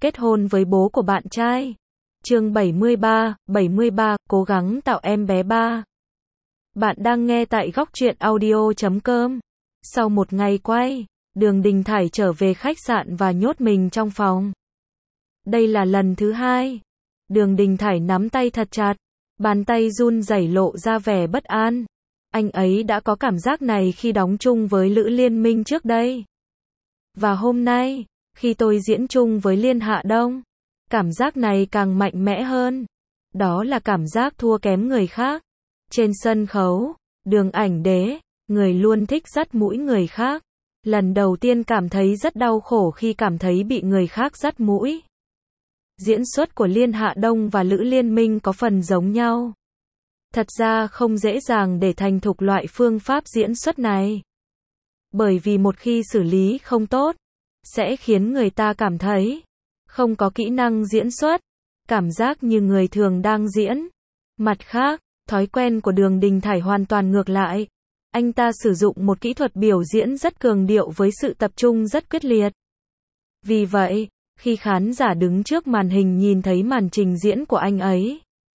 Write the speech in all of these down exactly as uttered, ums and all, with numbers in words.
kết hôn với bố của bạn trai. Chương bảy mươi ba, bảy mươi ba, cố gắng tạo em bé ba. Bạn đang nghe tại góc truyện audio chấm com. Sau một ngày quay, Đường Đình Thải trở về khách sạn và nhốt mình trong phòng. Đây là lần thứ hai. Đường Đình Thải nắm tay thật chặt, bàn tay run rẩy lộ ra vẻ bất an. Anh ấy đã có cảm giác này khi đóng chung với Lữ Liên Minh trước đây. Và hôm nay, khi tôi diễn chung với Liên Hạ Đông, cảm giác này càng mạnh mẽ hơn. Đó là cảm giác thua kém người khác. Trên sân khấu, Đường Ảnh Đế, người luôn thích dắt mũi người khác, lần đầu tiên cảm thấy rất đau khổ khi cảm thấy bị người khác dắt mũi. Diễn xuất của Liên Hạ Đông và Lữ Liên Minh có phần giống nhau. Thật ra không dễ dàng để thành thục loại phương pháp diễn xuất này. Bởi vì một khi xử lý không tốt, sẽ khiến người ta cảm thấy không có kỹ năng diễn xuất, cảm giác như người thường đang diễn. Mặt khác, thói quen của Đường Đình Thải hoàn toàn ngược lại. Anh ta sử dụng một kỹ thuật biểu diễn rất cường điệu với sự tập trung rất quyết liệt. Vì vậy, khi khán giả đứng trước màn hình nhìn thấy màn trình diễn của anh ấy,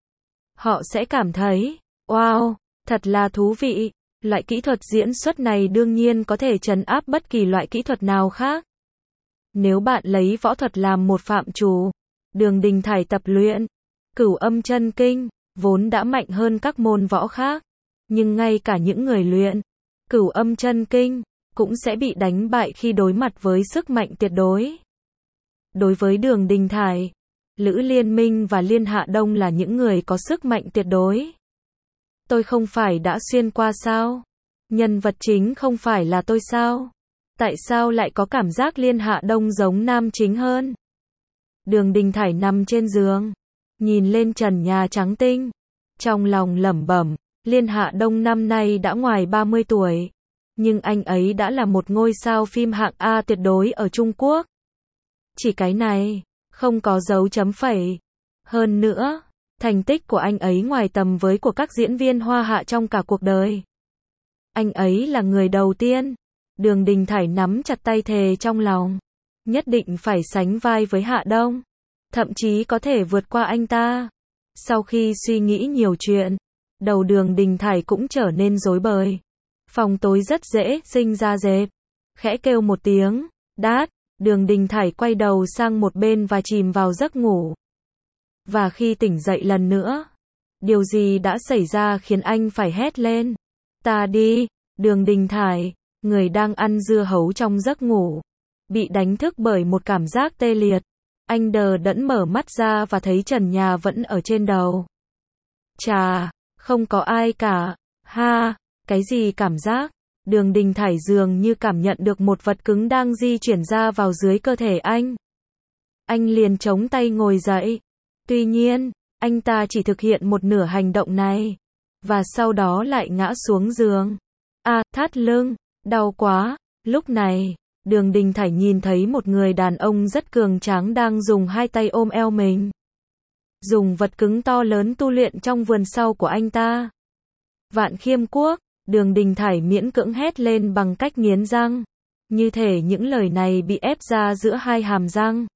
họ sẽ cảm thấy, wow, thật là thú vị. Loại kỹ thuật diễn xuất này đương nhiên có thể trấn áp bất kỳ loại kỹ thuật nào khác. Nếu bạn lấy võ thuật làm một phạm trù, Đường Đình Thải tập luyện Cửu Âm Chân Kinh, vốn đã mạnh hơn các môn võ khác. Nhưng ngay cả những người luyện Cửu Âm Chân Kinh, cũng sẽ bị đánh bại khi đối mặt với sức mạnh tuyệt đối. Đối với Đường Đình Thải, Lữ Liên Minh và Liên Hạ Đông là những người có sức mạnh tuyệt đối. Tôi không phải đã xuyên qua sao? Nhân vật chính không phải là tôi sao? Tại sao lại có cảm giác Liên Hạ Đông giống nam chính hơn? Đường Đình Thải nằm trên giường, nhìn lên trần nhà trắng tinh, trong lòng lẩm bẩm, Liên Hạ Đông năm nay đã ngoài ba mươi tuổi, nhưng anh ấy đã là một ngôi sao phim hạng A tuyệt đối ở Trung Quốc. Chỉ cái này, không có dấu chấm phẩy. Hơn nữa, thành tích của anh ấy ngoài tầm với của các diễn viên Hoa Hạ trong cả cuộc đời. Anh ấy là người đầu tiên. Đường Đình Thải nắm chặt tay thề trong lòng, nhất định phải sánh vai với Hạ Đông, thậm chí có thể vượt qua anh ta. Sau khi suy nghĩ nhiều chuyện, đầu Đường Đình Thải cũng trở nên rối bời. Phòng tối rất dễ sinh ra dẹp. Khẽ kêu một tiếng, đát, Đường Đình Thải quay đầu sang một bên và chìm vào giấc ngủ. Và khi tỉnh dậy lần nữa, điều gì đã xảy ra khiến anh phải hét lên, ta đi. Đường Đình Thải, người đang ăn dưa hấu trong giấc ngủ, bị đánh thức bởi một cảm giác tê liệt. Anh đờ đẫn mở mắt ra và thấy trần nhà vẫn ở trên đầu. Chà, không có ai cả. Ha, cái gì cảm giác? Đường Đình Thải dường như cảm nhận được một vật cứng đang di chuyển ra vào dưới cơ thể anh. Anh liền chống tay ngồi dậy. Tuy nhiên, anh ta chỉ thực hiện một nửa hành động này, và sau đó lại ngã xuống giường. À, thắt lưng, đau quá. Lúc này, Đường Đình Thải nhìn thấy một người đàn ông rất cường tráng đang dùng hai tay ôm eo mình. Dùng vật cứng to lớn tu luyện trong vườn sau của anh ta. Vạn Khiêm Quốc, Đường Đình Thải miễn cưỡng hét lên bằng cách nghiến răng. Như thể những lời này bị ép ra giữa hai hàm răng.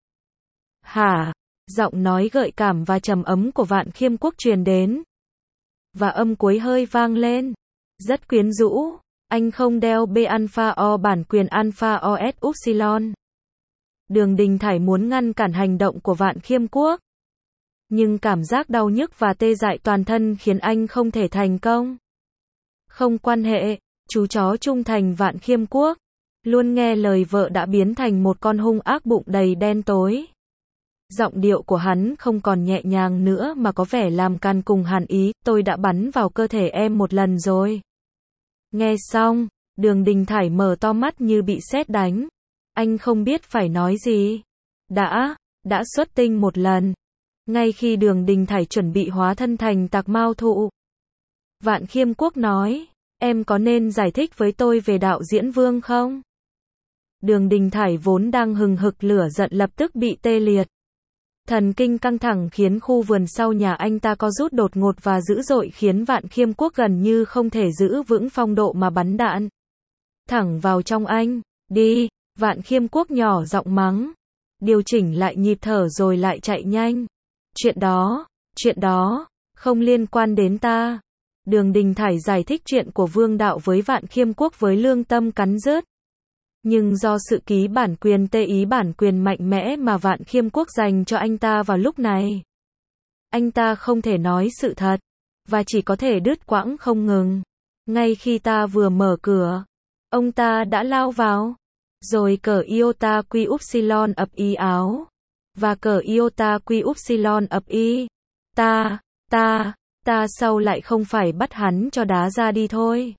Hả? Giọng nói gợi cảm và trầm ấm của Vạn Khiêm Quốc truyền đến. Và âm cuối hơi vang lên. Rất quyến rũ. Anh không đeo B alpha O bản quyền alpha O S Upsilon. Đường Đình Thải muốn ngăn cản hành động của Vạn Khiêm Quốc. Nhưng cảm giác đau nhức và tê dại toàn thân khiến anh không thể thành công. Không quan hệ, chú chó trung thành Vạn Khiêm Quốc, luôn nghe lời vợ đã biến thành một con hung ác bụng đầy đen tối. Giọng điệu của hắn không còn nhẹ nhàng nữa mà có vẻ làm càn cùng hàn ý, tôi đã bắn vào cơ thể em một lần rồi. Nghe xong, Đường Đình Thải mở to mắt như bị sét đánh. Anh không biết phải nói gì. Đã, đã xuất tinh một lần. Ngay khi Đường Đình Thải chuẩn bị hóa thân thành Tạc Mao Thụ, Vạn Khiêm Quốc nói, em có nên giải thích với tôi về đạo diễn Vương không? Đường Đình Thải vốn đang hừng hực lửa giận lập tức bị tê liệt. Thần kinh căng thẳng khiến khu vườn sau nhà anh ta co rút đột ngột và dữ dội khiến Vạn Khiêm Quốc gần như không thể giữ vững phong độ mà bắn đạn thẳng vào trong anh. Đi, Vạn Khiêm Quốc nhỏ giọng mắng. điều chỉnh lại nhịp thở rồi lại chạy nhanh. Chuyện đó, chuyện đó, không liên quan đến ta. Đường Đình Thải giải thích chuyện của Vương Đạo với Vạn Khiêm Quốc với lương tâm cắn rứt. Nhưng do sự ký bản quyền tê ý bản quyền mạnh mẽ mà Vạn Khiêm Quốc dành cho anh ta vào lúc này, anh ta không thể nói sự thật, và chỉ có thể đứt quãng không ngừng. Ngay khi ta vừa mở cửa, ông ta đã lao vào, rồi cởi iota quy upsilon ập y áo, và cởi iota quy upsilon ập y. Ta, ta, ta sau lại không phải bắt hắn cho đá ra đi thôi.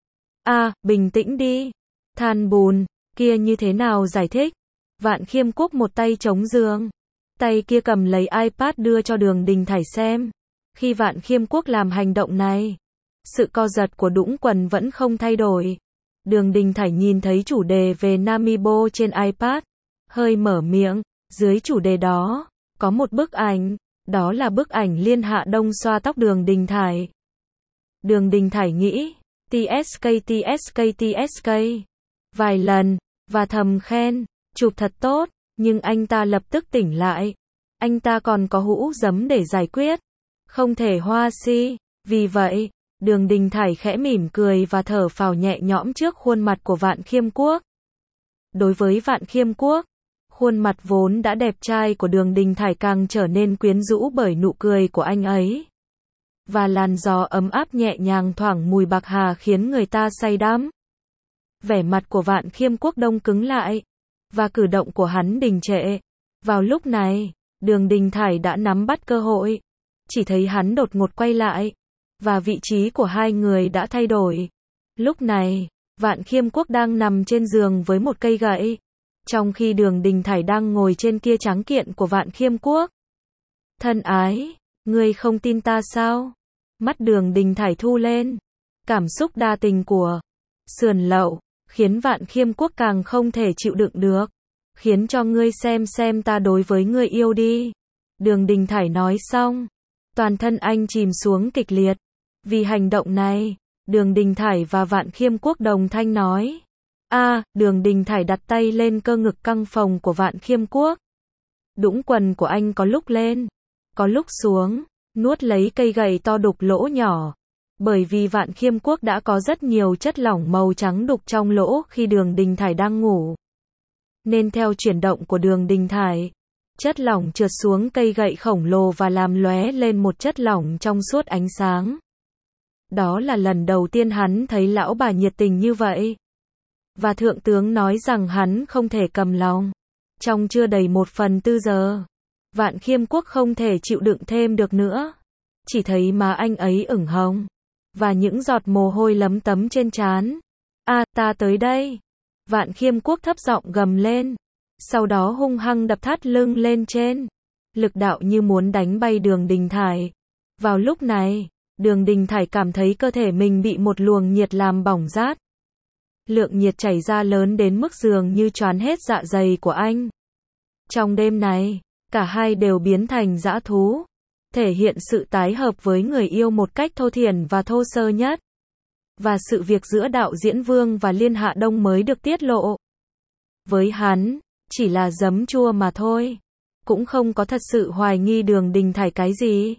À, bình tĩnh đi. Than bùn, kia như thế nào giải thích? Vạn Khiêm Quốc một tay chống giường, tay kia cầm lấy iPad đưa cho Đường Đình Thải xem. Khi Vạn Khiêm Quốc làm hành động này, sự co giật của đũng quần vẫn không thay đổi. Đường Đình Thải nhìn thấy chủ đề về Namibo trên iPad, hơi mở miệng, dưới chủ đề đó, có một bức ảnh, đó là bức ảnh Liên Hạ Đông xoa tóc Đường Đình Thải. Đường Đình Thải nghĩ, tê ét ca tê ét ca tê ét ca, vài lần, và thầm khen, chụp thật tốt, nhưng anh ta lập tức tỉnh lại. Anh ta còn có hũ giấm để giải quyết, không thể hoa si, vì vậy, Đường Đình Thải khẽ mỉm cười và thở phào nhẹ nhõm trước khuôn mặt của Vạn Khiêm Quốc. Đối với Vạn Khiêm Quốc, khuôn mặt vốn đã đẹp trai của Đường Đình Thải càng trở nên quyến rũ bởi nụ cười của anh ấy. Và làn gió ấm áp nhẹ nhàng thoảng mùi bạc hà khiến người ta say đắm. Vẻ mặt của Vạn Khiêm Quốc đông cứng lại, và cử động của hắn đình trệ. Vào lúc này, Đường Đình Thải đã nắm bắt cơ hội. Chỉ thấy hắn đột ngột quay lại, và vị trí của hai người đã thay đổi. Lúc này, Vạn Khiêm Quốc đang nằm trên giường với một cây gậy, trong khi Đường Đình Thải đang ngồi trên kia tráng kiện của Vạn Khiêm Quốc. Thân ái, ngươi không tin ta sao? Mắt Đường Đình Thải thu lên. Cảm xúc đa tình của sườn lậu khiến Vạn Khiêm Quốc càng không thể chịu đựng được. Khiến cho ngươi xem xem ta đối với ngươi yêu đi. Đường Đình Thải nói xong, toàn thân anh chìm xuống kịch liệt. Vì hành động này, Đường Đình Thải và Vạn Khiêm Quốc đồng thanh nói. A, à, Đường Đình Thải đặt tay lên cơ ngực căng phồng của Vạn Khiêm Quốc. Đũng quần của anh có lúc lên, có lúc xuống, nuốt lấy cây gậy to đục lỗ nhỏ. Bởi vì Vạn Khiêm Quốc đã có rất nhiều chất lỏng màu trắng đục trong lỗ khi Đường Đình Thải đang ngủ. Nên theo chuyển động của Đường Đình Thải, chất lỏng trượt xuống cây gậy khổng lồ và làm lóe lên một chất lỏng trong suốt ánh sáng. Đó là lần đầu tiên hắn thấy lão bà nhiệt tình như vậy. Và thượng tướng nói rằng hắn không thể cầm lòng. Trong chưa đầy một phần tư giờ, Vạn Khiêm Quốc không thể chịu đựng thêm được nữa. Chỉ thấy má anh ấy ửng hồng, và những giọt mồ hôi lấm tấm trên trán. A, ta tới đây. Vạn Khiêm Quốc thấp giọng gầm lên. Sau đó hung hăng đập thắt lưng lên trên. Lực đạo như muốn đánh bay Đường Đình Thải. Vào lúc này, Đường Đình Thải cảm thấy cơ thể mình bị một luồng nhiệt làm bỏng rát. Lượng nhiệt chảy ra lớn đến mức dường như choán hết dạ dày của anh. Trong đêm này, cả hai đều biến thành dã thú. Thể hiện sự tái hợp với người yêu một cách thô thiển và thô sơ nhất. Và sự việc giữa đạo diễn Vương và Liên Hạ Đông mới được tiết lộ. Với hắn, chỉ là giấm chua mà thôi. Cũng không có thật sự hoài nghi Đường Đình Thải cái gì.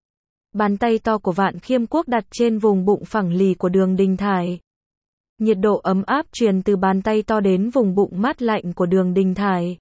Bàn tay to của Vạn Khiêm Quốc đặt trên vùng bụng phẳng lì của Đường Đình Thải. Nhiệt độ ấm áp truyền từ bàn tay to đến vùng bụng mát lạnh của Đường Đình Thải.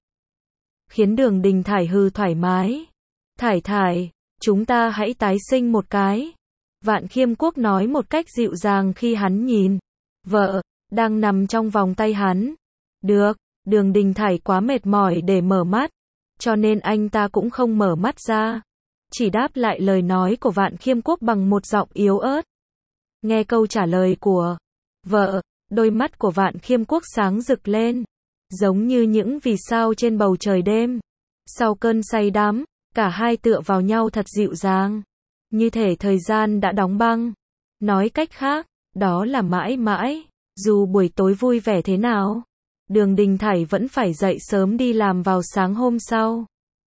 Khiến Đường Đình Thải hư thoải mái. Thải Thải, chúng ta hãy tái sinh một cái. Vạn Khiêm Quốc nói một cách dịu dàng khi hắn nhìn vợ đang nằm trong vòng tay hắn. Được, Đường Đình Thải quá mệt mỏi để mở mắt, cho nên anh ta cũng không mở mắt ra. Chỉ đáp lại lời nói của Vạn Khiêm Quốc bằng một giọng yếu ớt. Nghe câu trả lời của vợ, đôi mắt của Vạn Khiêm Quốc sáng rực lên, giống như những vì sao trên bầu trời đêm. Sau cơn say đắm, cả hai tựa vào nhau thật dịu dàng, như thể thời gian đã đóng băng. Nói cách khác, đó là mãi mãi, dù buổi tối vui vẻ thế nào, Đường Đình Thải vẫn phải dậy sớm đi làm vào sáng hôm sau.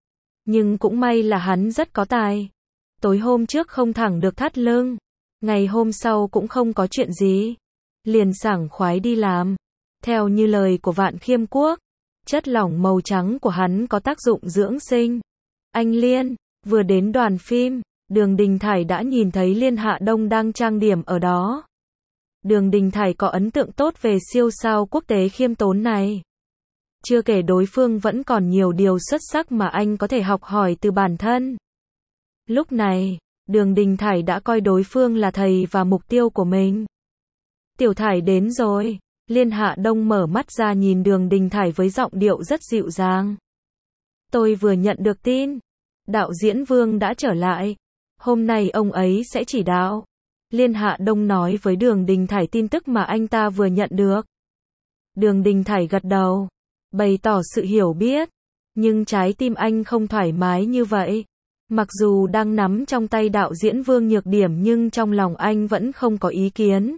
Nhưng cũng may là hắn rất có tài. Tối hôm trước không thẳng được thắt lưng, ngày hôm sau cũng không có chuyện gì, liền sảng khoái đi làm. Theo như lời của Vạn Khiêm Quốc, Chất lỏng màu trắng của hắn có tác dụng dưỡng sinh. Anh Liên, vừa đến đoàn phim, Đường Đình Thải đã nhìn thấy Liên Hạ Đông đang trang điểm ở đó. Đường Đình Thải có ấn tượng tốt về siêu sao quốc tế khiêm tốn này. Chưa kể đối phương vẫn còn nhiều điều xuất sắc mà anh có thể học hỏi từ bản thân. Lúc này, Đường Đình Thải đã coi đối phương là thầy và mục tiêu của mình. Tiểu Thải đến rồi. Liên Hạ Đông mở mắt ra nhìn Đường Đình Thải với giọng điệu rất dịu dàng. Tôi vừa nhận được tin. Đạo diễn Vương đã trở lại. Hôm nay ông ấy sẽ chỉ đạo. Liên Hạ Đông nói với Đường Đình Thải tin tức mà anh ta vừa nhận được. Đường Đình Thải gật đầu, bày tỏ sự hiểu biết. Nhưng trái tim anh không thoải mái như vậy. Mặc dù đang nắm trong tay đạo diễn Vương nhược điểm nhưng trong lòng anh vẫn không có ý kiến.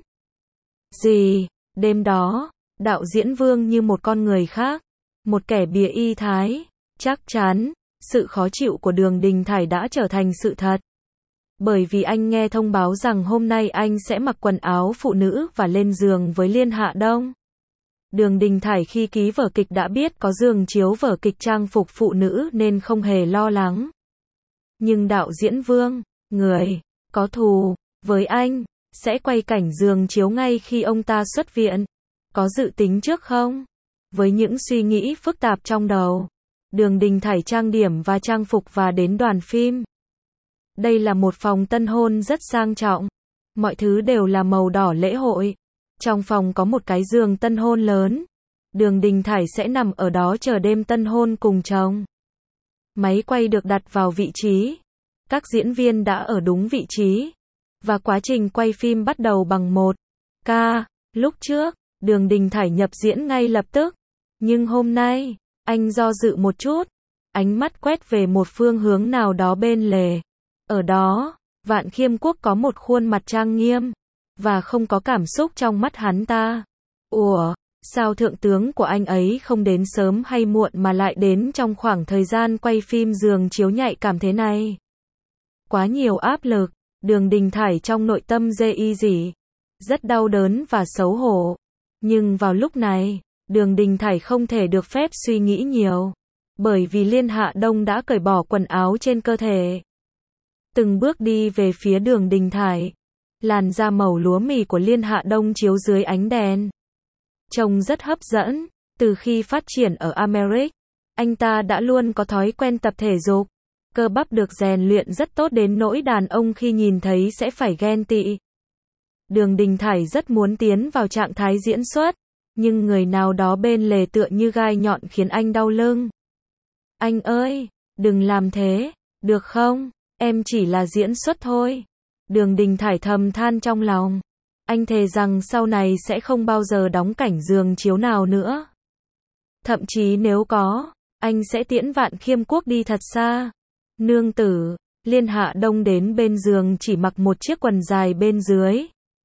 Gì? Đêm đó, đạo diễn Vương như một con người khác. Một kẻ bìa y thái. Chắc chắn, sự khó chịu của Đường Đình Thải đã trở thành sự thật. Bởi vì anh nghe thông báo rằng hôm nay anh sẽ mặc quần áo phụ nữ và lên giường với Liên Hạ Đông. Đường Đình Thải khi ký vở kịch đã biết có giường chiếu vở kịch trang phục phụ nữ nên không hề lo lắng. Nhưng đạo diễn Vương, người có thù với anh, sẽ quay cảnh giường chiếu ngay khi ông ta xuất viện. Có dự tính trước không? Với những suy nghĩ phức tạp trong đầu, Đường Đình Thải trang điểm và trang phục và đến đoàn phim. Đây là một phòng tân hôn rất sang trọng. Mọi thứ đều là màu đỏ lễ hội. Trong phòng có một cái giường tân hôn lớn. Đường Đình Thải sẽ nằm ở đó chờ đêm tân hôn cùng chồng. Máy quay được đặt vào vị trí. Các diễn viên đã ở đúng vị trí. Và quá trình quay phim bắt đầu bằng một ca. Lúc trước, Đường Đình Thải nhập diễn ngay lập tức. Nhưng hôm nay, anh do dự một chút. Ánh mắt quét về một phương hướng nào đó bên lề. Ở đó, Vạn Khiêm Quốc có một khuôn mặt trang nghiêm. Và không có cảm xúc trong mắt hắn ta. Ủa, sao thượng tướng của anh ấy không đến sớm hay muộn mà lại đến trong khoảng thời gian quay phim giường chiếu nhạy cảm thế này? Quá nhiều áp lực. Đường Đình Thải trong nội tâm dê y dỉ. Rất đau đớn và xấu hổ. Nhưng vào lúc này, Đường Đình Thải không thể được phép suy nghĩ nhiều. Bởi vì Liên Hạ Đông đã cởi bỏ quần áo trên cơ thể. Từng bước đi về phía Đường Đình Thải. Làn da màu lúa mì của Liên Hạ Đông chiếu dưới ánh đèn. Trông rất hấp dẫn. Từ khi phát triển ở America, anh ta đã luôn có thói quen tập thể dục. Cơ bắp được rèn luyện rất tốt đến nỗi đàn ông khi nhìn thấy sẽ phải ghen tị. Đường Đình Thải rất muốn tiến vào trạng thái diễn xuất. Nhưng người nào đó bên lề tựa như gai nhọn khiến anh đau lưng. Anh ơi, đừng làm thế, được không? Em chỉ là diễn xuất thôi. Đường Đình Thải thầm than trong lòng. Anh thề rằng sau này sẽ không bao giờ đóng cảnh giường chiếu nào nữa. Thậm chí nếu có, anh sẽ tiễn Vạn Khiêm Quốc đi thật xa. Nương tử, Liên Hạ Đông đến bên giường chỉ mặc một chiếc quần dài bên dưới.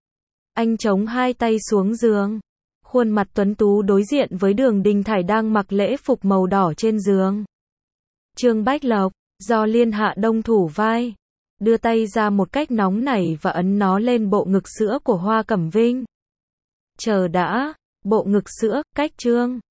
Anh chống hai tay xuống giường. Khuôn mặt tuấn tú đối diện với Đường Đình Thải đang mặc lễ phục màu đỏ trên giường. Trương Bách Lộc, do Liên Hạ Đông thủ vai, đưa tay ra một cách nóng nảy và ấn nó lên bộ ngực sữa của Hoa Cẩm Vinh. Chờ đã, bộ ngực sữa, cách Trương